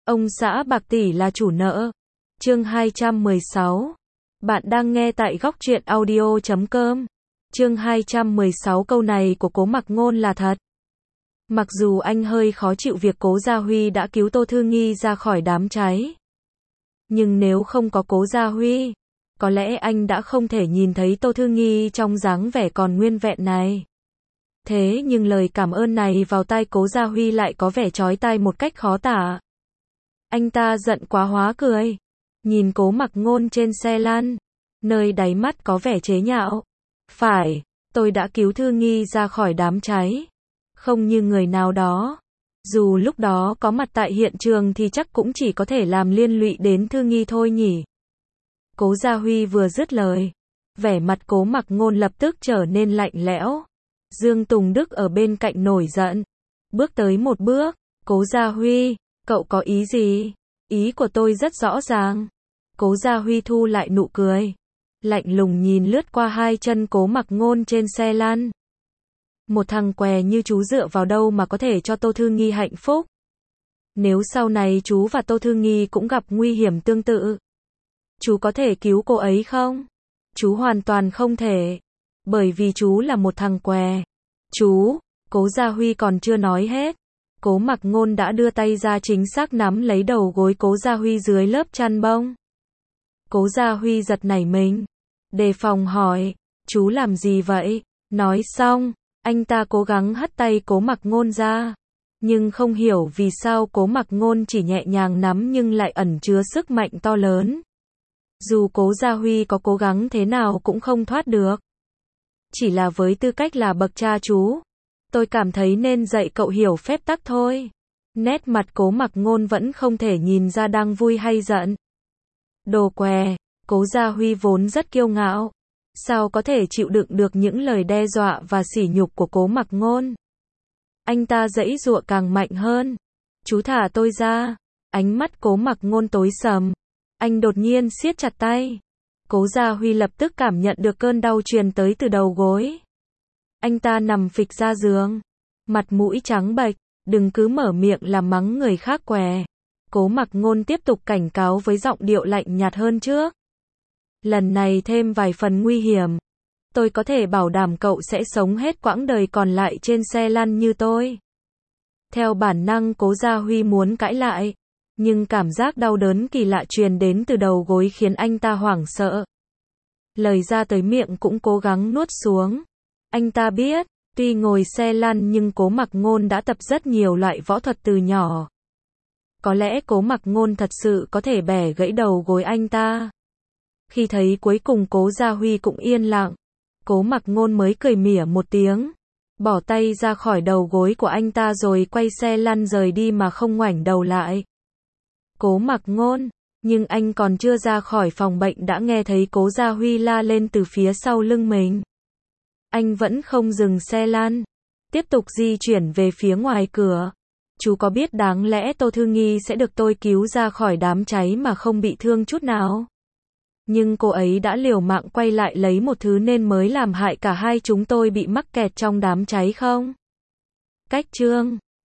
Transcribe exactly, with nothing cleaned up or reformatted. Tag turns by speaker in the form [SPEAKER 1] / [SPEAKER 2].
[SPEAKER 1] Ông xã bạc tỷ là chủ nợ. Chương hai trăm mười sáu. Bạn đang nghe tại góc truyện audio chấm com. Chương hai trăm mười sáu, câu này của Cố Mặc Ngôn là thật. Mặc dù anh hơi khó chịu việc Cố Gia Huy đã cứu Tô Thư Nghi ra khỏi đám cháy, nhưng nếu không có Cố Gia Huy, có lẽ anh đã không thể nhìn thấy Tô Thư Nghi trong dáng vẻ còn nguyên vẹn này. Thế nhưng lời cảm ơn này vào tai Cố Gia Huy lại có vẻ chói tai một cách khó tả. Anh ta giận quá hóa cười, nhìn Cố Mặc Ngôn trên xe lăn, nơi đáy mắt có vẻ chế nhạo. Phải, tôi đã cứu Thư Nghi ra khỏi đám cháy. Không như người nào đó. Dù lúc đó có mặt tại hiện trường thì chắc cũng chỉ có thể làm liên lụy đến Thư Nghi thôi nhỉ. Cố Gia Huy vừa dứt lời, vẻ mặt Cố Mặc Ngôn lập tức trở nên lạnh lẽo. Dương Tùng Đức ở bên cạnh nổi giận, bước tới một bước. Cố Gia Huy, cậu có ý gì? Ý của tôi rất rõ ràng. Cố Gia Huy thu lại nụ cười, lạnh lùng nhìn lướt qua hai chân Cố Mặc Ngôn trên xe lăn. Một thằng què như chú dựa vào đâu mà có thể cho Tô Thư Nghi hạnh phúc? Nếu sau này chú và Tô Thư Nghi cũng gặp nguy hiểm tương tự, chú có thể cứu cô ấy không? Chú hoàn toàn không thể. Bởi vì chú là một thằng què. Chú, Cố Gia Huy còn chưa nói hết, Cố Mặc Ngôn đã đưa tay ra chính xác nắm lấy đầu gối Cố Gia Huy dưới lớp chăn bông. Cố Gia Huy giật nảy mình, đề phòng hỏi, chú làm gì vậy? Nói xong, anh ta cố gắng hất tay Cố Mặc Ngôn ra, nhưng không hiểu vì sao Cố Mặc Ngôn chỉ nhẹ nhàng nắm nhưng lại ẩn chứa sức mạnh to lớn. Dù Cố Gia Huy có cố gắng thế nào cũng không thoát được. Chỉ là với tư cách là bậc cha chú, tôi cảm thấy nên dạy cậu hiểu phép tắc thôi. Nét mặt Cố Mặc Ngôn vẫn không thể nhìn ra đang vui hay giận. Đồ què, Cố Gia Huy vốn rất kiêu ngạo, sao có thể chịu đựng được những lời đe dọa và sỉ nhục của Cố Mặc Ngôn. Anh ta giãy giụa càng mạnh hơn. Chú thả tôi ra. Ánh mắt Cố Mặc Ngôn tối sầm. Anh đột nhiên siết chặt tay. Cố Gia Huy lập tức cảm nhận được cơn đau truyền tới từ đầu gối. Anh ta nằm phịch ra giường, mặt mũi trắng bệch, đừng cứ mở miệng làm mắng người khác què. Cố Mặc Ngôn tiếp tục cảnh cáo với giọng điệu lạnh nhạt hơn trước. Lần này thêm vài phần nguy hiểm. Tôi có thể bảo đảm cậu sẽ sống hết quãng đời còn lại trên xe lăn như tôi. Theo bản năng Cố Gia Huy muốn cãi lại, nhưng cảm giác đau đớn kỳ lạ truyền đến từ đầu gối khiến anh ta hoảng sợ. Lời ra tới miệng cũng cố gắng nuốt xuống. Anh ta biết, tuy ngồi xe lăn nhưng Cố Mặc Ngôn đã tập rất nhiều loại võ thuật từ nhỏ. Có lẽ Cố Mặc Ngôn thật sự có thể bẻ gãy đầu gối anh ta. Khi thấy cuối cùng Cố Gia Huy cũng yên lặng, Cố Mặc Ngôn mới cười mỉa một tiếng, bỏ tay ra khỏi đầu gối của anh ta rồi quay xe lăn rời đi mà không ngoảnh đầu lại. Cố Mặc Ngôn, nhưng anh còn chưa ra khỏi phòng bệnh đã nghe thấy Cố Gia Huy la lên từ phía sau lưng mình. Anh vẫn không dừng xe lăn, tiếp tục di chuyển về phía ngoài cửa. Chú có biết đáng lẽ Tô Thư Nghi sẽ được tôi cứu ra khỏi đám cháy mà không bị thương chút nào? Nhưng cô ấy đã liều mạng quay lại lấy một thứ nên mới làm hại cả hai chúng tôi bị mắc kẹt trong đám cháy không? Cách chương